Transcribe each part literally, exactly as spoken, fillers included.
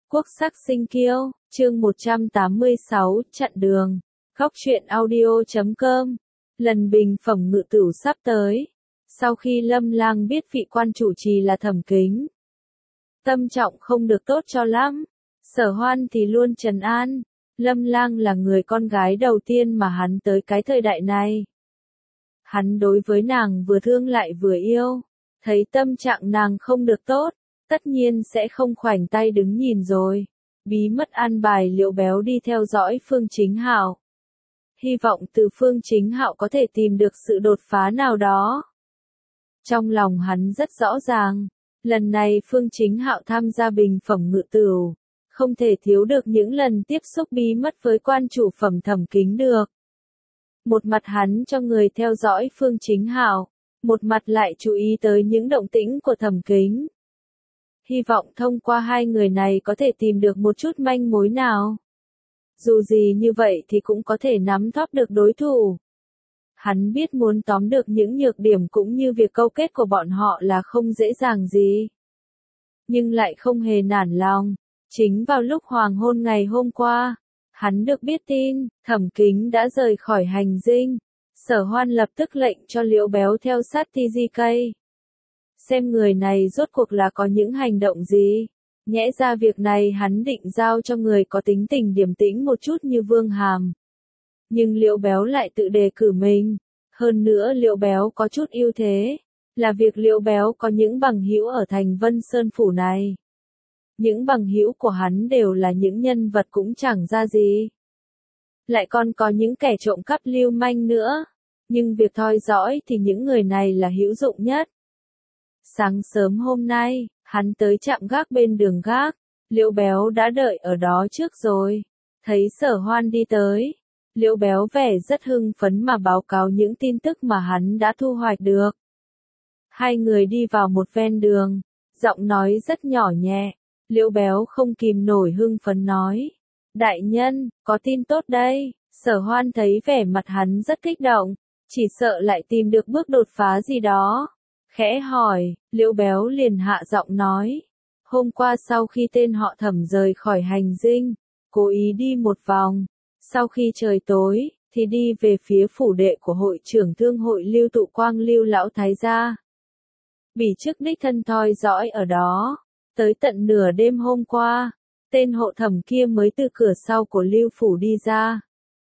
Quốc sắc sinh kiêu, chương một trăm tám mươi sáu, chặn đường. Góc truyện audio chấm com. Lần bình phẩm ngự tửu sắp tới. Sau khi Lâm Lang biết vị quan chủ trì là Thẩm Kính, tâm trọng không được tốt cho lắm. Sở Hoan thì luôn trấn an. Lâm Lang là người con gái đầu tiên mà hắn tới cái thời đại này. Hắn đối với nàng vừa thương lại vừa yêu. Thấy tâm trạng nàng không được tốt, tất nhiên sẽ không khoảnh tay đứng nhìn rồi. Bí mật an bài Liễu Béo đi theo dõi Phương Chính Hạo. Hy vọng từ Phương Chính Hạo có thể tìm được sự đột phá nào đó. Trong lòng hắn rất rõ ràng, lần này Phương Chính Hạo tham gia bình phẩm ngự tửu, không thể thiếu được những lần tiếp xúc bí mật với quan chủ phẩm Thẩm Kính được. Một mặt hắn cho người theo dõi Phương Chính Hạo, một mặt lại chú ý tới những động tĩnh của Thẩm Kính. Hy vọng thông qua hai người này có thể tìm được một chút manh mối nào. Dù gì như vậy thì cũng có thể nắm thóp được đối thủ. Hắn biết muốn tóm được những nhược điểm cũng như việc câu kết của bọn họ là không dễ dàng gì. Nhưng lại không hề nản lòng. Chính vào lúc hoàng hôn ngày hôm qua, hắn được biết tin, Thẩm Kính đã rời khỏi hành dinh. Sở Hoan lập tức lệnh cho Liễu Béo theo sát tê giê ca. Xem người này rốt cuộc là có những hành động gì. Nhẽ ra việc này hắn định giao cho người có tính tình điềm tĩnh một chút như Vương Hàm. Nhưng Liễu Béo lại tự đề cử mình. Hơn nữa Liễu Béo có chút ưu thế, là việc Liễu Béo có những bằng hữu ở thành Vân Sơn Phủ này. Những bằng hữu của hắn đều là những nhân vật cũng chẳng ra gì. Lại còn có những kẻ trộm cắp lưu manh nữa. Nhưng việc theo dõi thì những người này là hữu dụng nhất. Sáng sớm hôm nay, hắn tới trạm gác bên đường gác. Liễu Béo đã đợi ở đó trước rồi. Thấy Sở Hoan đi tới, Liễu Béo vẻ rất hưng phấn mà báo cáo những tin tức mà hắn đã thu hoạch được. Hai người đi vào một ven đường, giọng nói rất nhỏ nhẹ. Liễu Béo không kìm nổi hưng phấn nói: "Đại nhân, có tin tốt đây." Sở Hoan thấy vẻ mặt hắn rất kích động, chỉ sợ lại tìm được bước đột phá gì đó. Khẽ hỏi, Liễu Béo liền hạ giọng nói: "Hôm qua sau khi tên họ Thẩm rời khỏi hành dinh, cố ý đi một vòng, sau khi trời tối, thì đi về phía phủ đệ của hội trưởng thương hội Lưu Tụ Quang Lưu Lão Thái gia. Bỉ chức đích thân thoi dõi ở đó, tới tận nửa đêm hôm qua, tên hộ Thẩm kia mới từ cửa sau của Lưu phủ đi ra."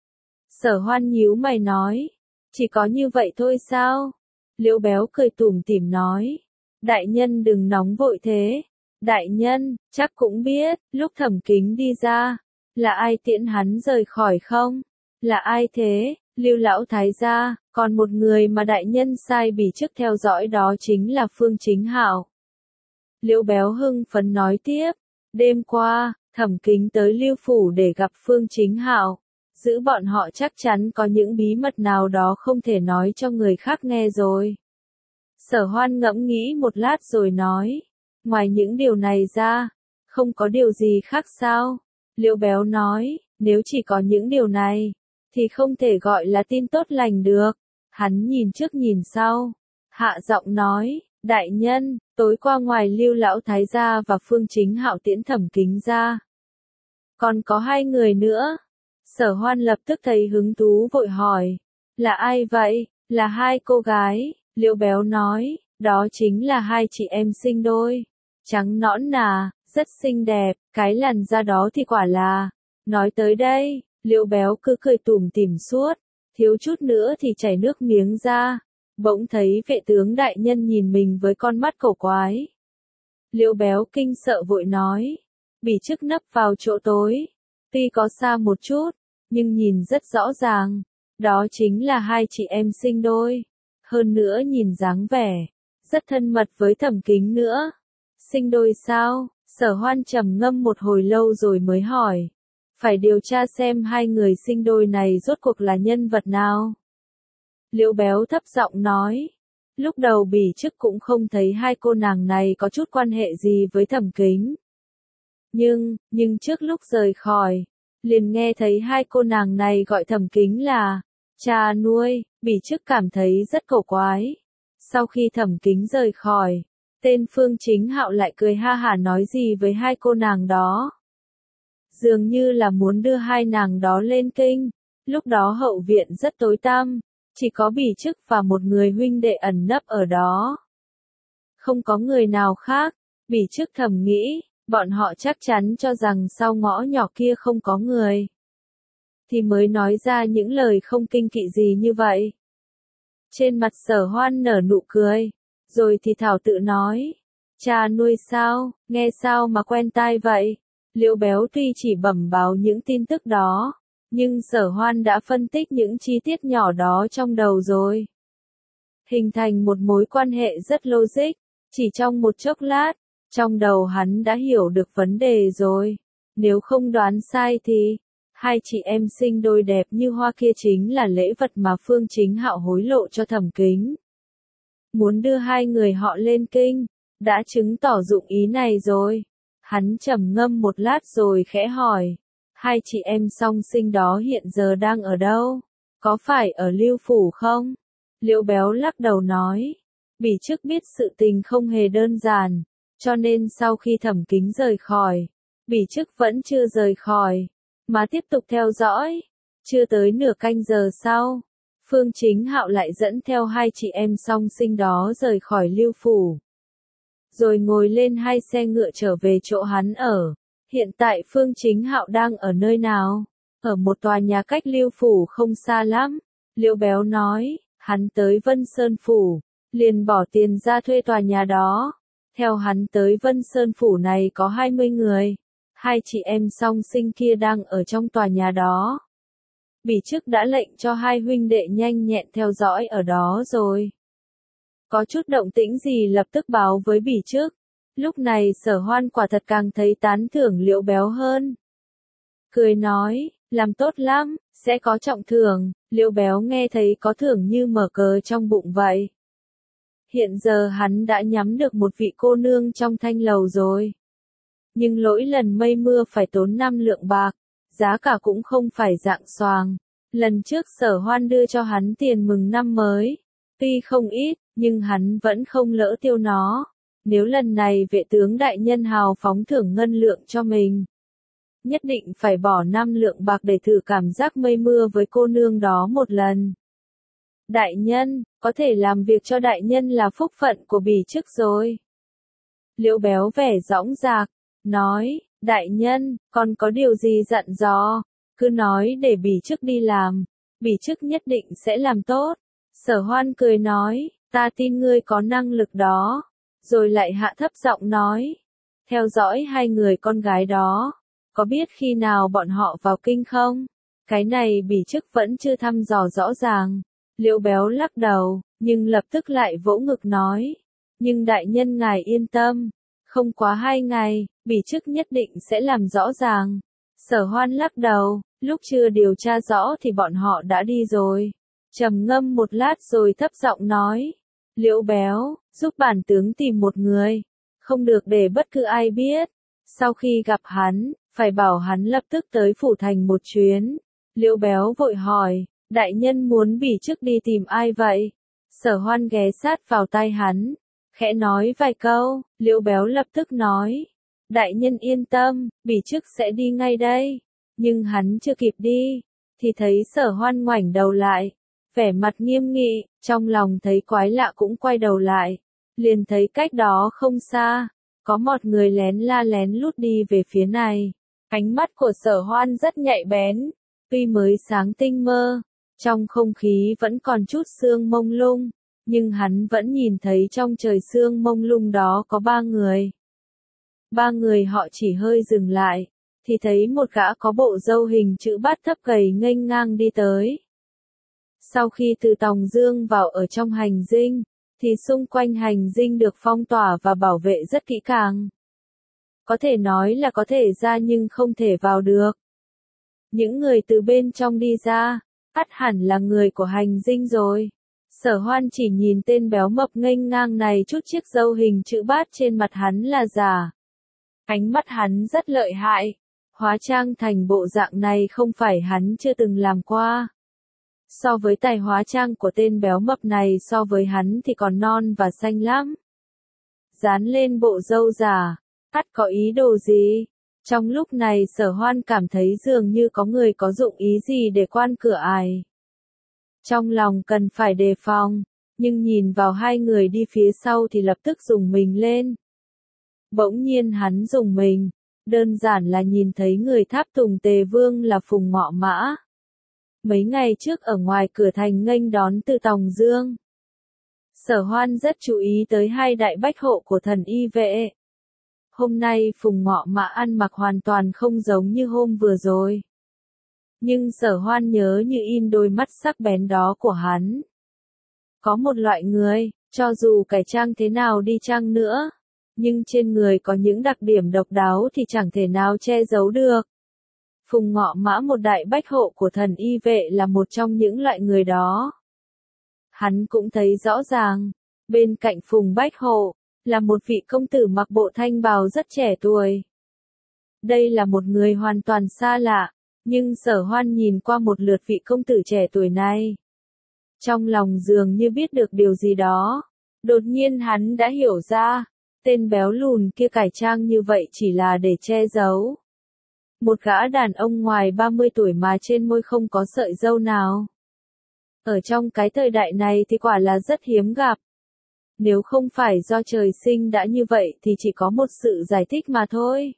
Sở Hoan nhíu mày nói: "Chỉ có như vậy thôi sao?" Liễu Béo cười tủm tỉm nói: "Đại nhân đừng nóng vội thế. Đại nhân, chắc cũng biết, lúc Thẩm Kính đi ra, là ai tiễn hắn rời khỏi không?" "Là ai thế?" "Lưu Lão Thái gia, còn một người mà đại nhân sai bỉ chức theo dõi đó chính là Phương Chính Hạo." Liễu Béo hưng phấn nói tiếp: "Đêm qua, Thẩm Kính tới Lưu phủ để gặp Phương Chính Hạo. Giữ bọn họ chắc chắn có những bí mật nào đó không thể nói cho người khác nghe rồi." Sở Hoan ngẫm nghĩ một lát rồi nói: "Ngoài những điều này ra, không có điều gì khác sao?" Liễu Béo nói: "Nếu chỉ có những điều này, thì không thể gọi là tin tốt lành được." Hắn nhìn trước nhìn sau, hạ giọng nói: "Đại nhân, tối qua ngoài Lưu Lão Thái gia và Phương Chính Hạo tiễn Thẩm Kính ra, còn có hai người nữa." Sở Hoan lập tức thấy hứng thú vội hỏi: "Là ai vậy?" "Là hai cô gái." Liễu Béo nói: "Đó chính là hai chị em sinh đôi. Trắng nõn nà, rất xinh đẹp, cái làn da đó thì quả là..." Nói tới đây, Liễu Béo cứ cười tủm tỉm suốt, thiếu chút nữa thì chảy nước miếng ra. Bỗng thấy vệ tướng đại nhân nhìn mình với con mắt cổ quái. Liễu Béo kinh sợ vội nói: "Bỉ chức nấp vào chỗ tối, tuy có xa một chút, nhưng nhìn rất rõ ràng, đó chính là hai chị em sinh đôi. Hơn nữa nhìn dáng vẻ, rất thân mật với Thẩm Kính nữa." "Sinh đôi sao?" Sở Hoan trầm ngâm một hồi lâu rồi mới hỏi: "Phải điều tra xem hai người sinh đôi này rốt cuộc là nhân vật nào." Liễu Béo thấp giọng nói: "Lúc đầu bỉ chức cũng không thấy hai cô nàng này có chút quan hệ gì với Thẩm Kính. Nhưng, nhưng trước lúc rời khỏi, liền nghe thấy hai cô nàng này gọi Thẩm Kính là cha nuôi." Bỉ chức cảm thấy rất cổ quái. Sau khi Thẩm Kính rời khỏi, tên Phương Chính Hạo lại cười ha hả nói gì với hai cô nàng đó. dường như là muốn đưa hai nàng đó lên kinh. Lúc đó hậu viện rất tối tăm, chỉ có Bỉ Chức và một người huynh đệ ẩn nấp ở đó. Không có người nào khác, Bỉ Chức thầm nghĩ, bọn họ chắc chắn cho rằng sau ngõ nhỏ kia không có người. Thì mới nói ra những lời không kinh kỵ gì như vậy. Trên mặt Sở Hoan nở nụ cười, rồi thì thảo tự nói, cha nuôi sao, nghe sao mà quen tai vậy. Liễu Béo tuy chỉ bẩm báo những tin tức đó, nhưng Sở Hoan đã phân tích những chi tiết nhỏ đó trong đầu rồi. Hình thành một mối quan hệ rất logic, chỉ trong một chốc lát, trong đầu hắn đã hiểu được vấn đề rồi. Nếu không đoán sai thì, hai chị em sinh đôi đẹp như hoa kia chính là lễ vật mà Phương Chính Hạo hối lộ cho Thẩm Kính. Muốn đưa hai người họ lên kinh, đã chứng tỏ dụng ý này rồi. Hắn trầm ngâm một lát rồi khẽ hỏi, hai chị em song sinh đó hiện giờ đang ở đâu? Có phải ở Lưu Phủ không? Liễu Béo lắc đầu nói, Bỉ Chức biết sự tình không hề đơn giản, cho nên sau khi Thẩm Kính rời khỏi, Bỉ Chức vẫn chưa rời khỏi, mà tiếp tục theo dõi. Chưa tới nửa canh giờ sau, Phương Chính Hạo lại dẫn theo hai chị em song sinh đó rời khỏi Lưu Phủ. Rồi ngồi lên hai xe ngựa trở về chỗ hắn ở. Hiện tại Phương Chính Hạo đang ở nơi nào? Ở một tòa nhà cách Lưu Phủ không xa lắm. Liễu Béo nói, hắn tới Vân Sơn Phủ, liền bỏ tiền ra thuê tòa nhà đó. Theo hắn tới Vân Sơn Phủ này có hai mươi người. Hai chị em song sinh kia đang ở trong tòa nhà đó. Bỉ Chức đã lệnh cho hai huynh đệ nhanh nhẹn theo dõi ở đó rồi. Có chút động tĩnh gì lập tức báo với Bỉ Chức. Lúc này Sở Hoan quả thật càng thấy tán thưởng Liễu Béo hơn. Cười nói, làm tốt lắm, sẽ có trọng thưởng. Liễu Béo nghe thấy có thưởng như mở cờ trong bụng vậy. Hiện giờ hắn đã nhắm được một vị cô nương trong thanh lầu rồi. Nhưng lỗi lần mây mưa phải tốn năm lượng bạc, giá cả cũng không phải dạng xoàng. Lần trước Sở Hoan đưa cho hắn tiền mừng năm mới, tuy không ít, nhưng hắn vẫn không lỡ tiêu nó. Nếu lần này vệ tướng đại nhân hào phóng thưởng ngân lượng cho mình, nhất định phải bỏ năm lượng bạc để thử cảm giác mây mưa với cô nương đó một lần. Đại nhân, có thể làm việc cho đại nhân là phúc phận của Bỉ Chức rồi. Liễu Béo vẻ dõng dạc, nói, đại nhân, còn có điều gì dặn dò, cứ nói để Bỉ Chức đi làm, Bỉ Chức nhất định sẽ làm tốt. Sở Hoan cười nói, ta tin ngươi có năng lực đó, rồi lại hạ thấp giọng nói, theo dõi hai người con gái đó, có biết khi nào bọn họ vào kinh không? Cái này Bỉ Chức vẫn chưa thăm dò rõ ràng. Liễu Béo lắc đầu, nhưng lập tức lại vỗ ngực nói, nhưng đại nhân ngài yên tâm, không quá hai ngày, Bỉ Chức nhất định sẽ làm rõ ràng. Sở Hoan lắc đầu, lúc chưa điều tra rõ thì bọn họ đã đi rồi. Trầm ngâm một lát rồi thấp giọng nói, Liễu Béo, giúp bản tướng tìm một người, không được để bất cứ ai biết. Sau khi gặp hắn, phải bảo hắn lập tức tới phủ thành một chuyến. Liễu Béo vội hỏi, đại nhân muốn Bỉ Chức đi tìm ai vậy? Sở Hoan ghé sát vào tai hắn, khẽ nói vài câu. Liễu Béo lập tức nói, đại nhân yên tâm, Bỉ Chức sẽ đi ngay đây. Nhưng hắn chưa kịp đi, thì thấy Sở Hoan ngoảnh đầu lại, vẻ mặt nghiêm nghị, trong lòng thấy quái lạ cũng quay đầu lại, liền thấy cách đó không xa, có một người lén la lén lút đi về phía này. Ánh mắt của Sở Hoan rất nhạy bén, tuy mới sáng tinh mơ, trong không khí vẫn còn chút sương mông lung, nhưng hắn vẫn nhìn thấy trong trời sương mông lung đó có ba người. Ba người họ chỉ hơi dừng lại, thì thấy một gã có bộ râu hình chữ bát thấp gầy nghênh ngang đi tới. Sau khi từ Tòng Dương vào ở trong hành dinh, thì xung quanh hành dinh được phong tỏa và bảo vệ rất kỹ càng. Có thể nói là có thể ra nhưng không thể vào được. Những người từ bên trong đi ra, ắt hẳn là người của hành dinh rồi. Sở Hoan chỉ nhìn tên béo mập nghênh ngang này chút chiếc râu hình chữ bát trên mặt hắn là giả. Ánh mắt hắn rất lợi hại, hóa trang thành bộ dạng này không phải hắn chưa từng làm qua. So với tài hóa trang của tên béo mập này so với hắn thì còn non và xanh lắm. Dán lên bộ râu giả, ắt có ý đồ gì? Trong lúc này Sở Hoan cảm thấy dường như có người có dụng ý gì để quan cửa ải. Trong lòng cần phải đề phòng, nhưng nhìn vào hai người đi phía sau thì lập tức rùng mình lên. Bỗng nhiên hắn rùng mình, đơn giản là nhìn thấy người tháp tùng Tề Vương là Phùng Ngọ Mã. Mấy ngày trước ở ngoài cửa thành nghênh đón từ Tòng Dương. Sở Hoan rất chú ý tới hai đại bách hộ của thần y vệ. Hôm nay Phùng Ngọ Mã ăn mặc hoàn toàn không giống như hôm vừa rồi. Nhưng Sở Hoan nhớ như in đôi mắt sắc bén đó của hắn. Có một loại người, cho dù cải trang thế nào đi chăng nữa, nhưng trên người có những đặc điểm độc đáo thì chẳng thể nào che giấu được. Phùng Ngọ Mã một đại bách hộ của thần y vệ là một trong những loại người đó. Hắn cũng thấy rõ ràng, bên cạnh Phùng Bách Hộ, là một vị công tử mặc bộ thanh bào rất trẻ tuổi. Đây là một người hoàn toàn xa lạ, nhưng Sở Hoan nhìn qua một lượt vị công tử trẻ tuổi này. Trong lòng dường như biết được điều gì đó, đột nhiên hắn đã hiểu ra, tên béo lùn kia cải trang như vậy chỉ là để che giấu. Một gã đàn ông ngoài ba mươi tuổi mà trên môi không có sợi râu nào. Ở trong cái thời đại này thì quả là rất hiếm gặp. Nếu không phải do trời sinh đã như vậy thì chỉ có một sự giải thích mà thôi.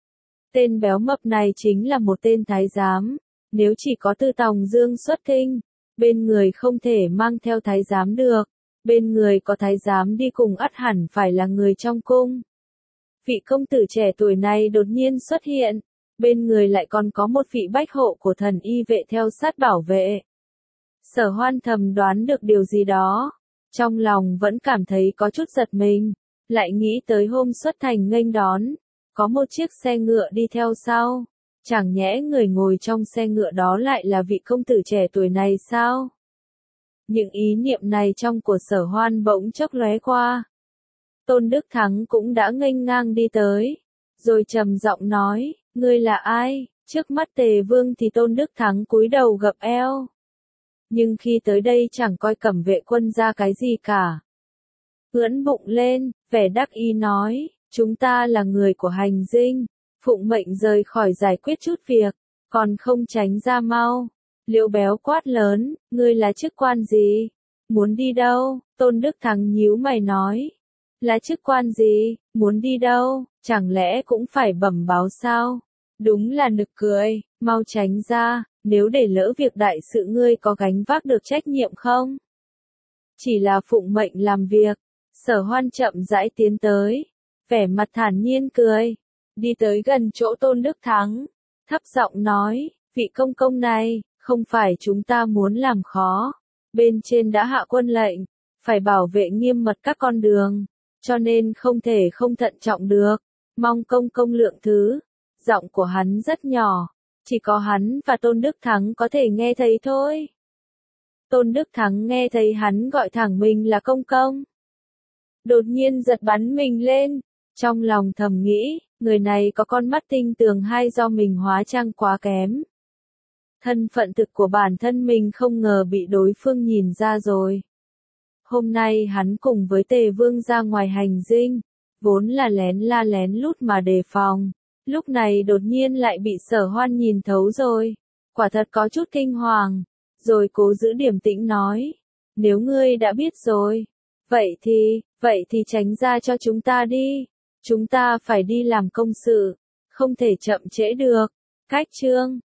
Tên béo mập này chính là một tên thái giám. Nếu chỉ có từ Tòng Dương xuất kinh, bên người không thể mang theo thái giám được. Bên người có thái giám đi cùng ắt hẳn phải là người trong cung. Vị công tử trẻ tuổi này đột nhiên xuất hiện. Bên người lại còn có một vị bách hộ của thần y vệ theo sát bảo vệ. Sở Hoan thầm đoán được điều gì đó. Trong lòng vẫn cảm thấy có chút giật mình. Lại nghĩ tới hôm xuất thành nghênh đón. Có một chiếc xe ngựa đi theo sau. Chẳng nhẽ người ngồi trong xe ngựa đó lại là vị công tử trẻ tuổi này sao? Những ý niệm này trong của Sở Hoan bỗng chốc lóe qua. Tôn Đức Thắng cũng đã nghênh ngang đi tới. Rồi trầm giọng nói, ngươi là ai? Trước mắt Tề Vương thì Tôn Đức Thắng cúi đầu gập eo. Nhưng khi tới đây chẳng coi Cẩm Vệ quân ra cái gì cả. Ưỡn bụng lên, vẻ đắc ý nói, chúng ta là người của hành dinh, phụng mệnh rời khỏi giải quyết chút việc, còn không tránh ra mau. Liễu Béo quát lớn, ngươi là chức quan gì? Muốn đi đâu? Tôn Đức Thắng nhíu mày nói. Là chức quan gì? Muốn đi đâu? Chẳng lẽ cũng phải bẩm báo sao? Đúng là nực cười, mau tránh ra, nếu để lỡ việc đại sự ngươi có gánh vác được trách nhiệm không? Chỉ là phụng mệnh làm việc. Sở Hoan chậm rãi tiến tới, vẻ mặt thản nhiên cười, đi tới gần chỗ Tôn Đức Thắng, thấp giọng nói, vị công công này, không phải chúng ta muốn làm khó, bên trên đã hạ quân lệnh, phải bảo vệ nghiêm mật các con đường, cho nên không thể không thận trọng được, mong công công lượng thứ. Giọng của hắn rất nhỏ, chỉ có hắn và Tôn Đức Thắng có thể nghe thấy thôi. Tôn Đức Thắng nghe thấy hắn gọi thẳng mình là công công. Đột nhiên giật bắn mình lên, trong lòng thầm nghĩ, người này có con mắt tinh tường hay do mình hóa trang quá kém. Thân phận thực của bản thân mình không ngờ bị đối phương nhìn ra rồi. Hôm nay hắn cùng với Tề Vương ra ngoài hành dinh, vốn là lén la lén lút mà đề phòng. Lúc này đột nhiên lại bị Sở Hoan nhìn thấu rồi. Quả thật có chút kinh hoàng. Rồi cố giữ điềm tĩnh nói. Nếu ngươi đã biết rồi. Vậy thì, vậy thì tránh ra cho chúng ta đi. Chúng ta phải đi làm công sự. Không thể chậm trễ được. Cách chương.